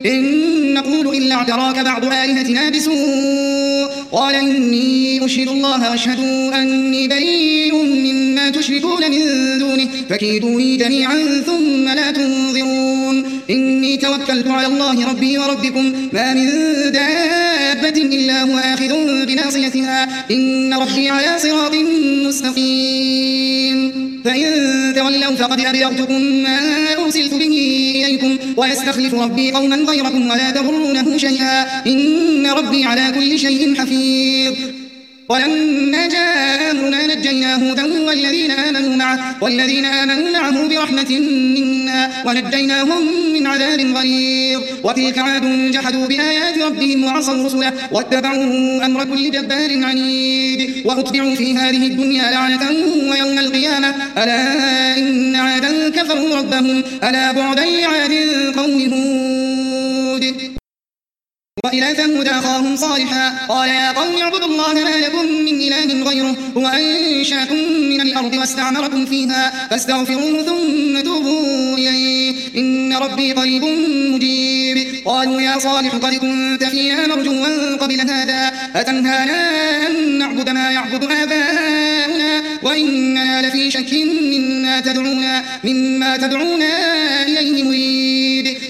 إن نقول إلا اعتراك بعض آلهتنا بسوء قال إني أشهد الله واشهدوا أني بريء مما تشركون من دونه فكيدوني جميعا ثم لا تنظرون إني توكلت على الله ربي وربكم ما من دابة إلا هو آخذ بناصيتها إن ربي على صراط مستقيم فإن تولوا فقد أبلغتكم ما أرسلت به إليكم ويستخلف ربي قوما غيركم ولا تضرونه شيئا إن ربي على كل شيء حفيظ ولما جاء أمرنا نجينا هودا والذين آمنوا معه برحمة منا ونجيناهم من عذاب غليظ وتلك عاد جحدوا بآيات ربهم وعصوا رسله واتبعوا أمر كل جبار عنيد وأتبعوا في هذه الدنيا لعنة ويوم القيامة ألا إن عادا كفروا ربهم ألا بعدا لعاد قوم هود وإلى ثمود أخاهم صالحا قال يا قوم اعبدوا الله ما لكم من إله غيره هو أنشأكم من الأرض واستعمركم فيها فاستغفروه ثم توبوا إليه إن ربي قريب مجيب قالوا يا صالح قد كنت فينا مرجوا قبل هذا أتنهانا أن نعبد ما يعبد آباؤنا وإننا لفي شك مما تدعونا إليه مريب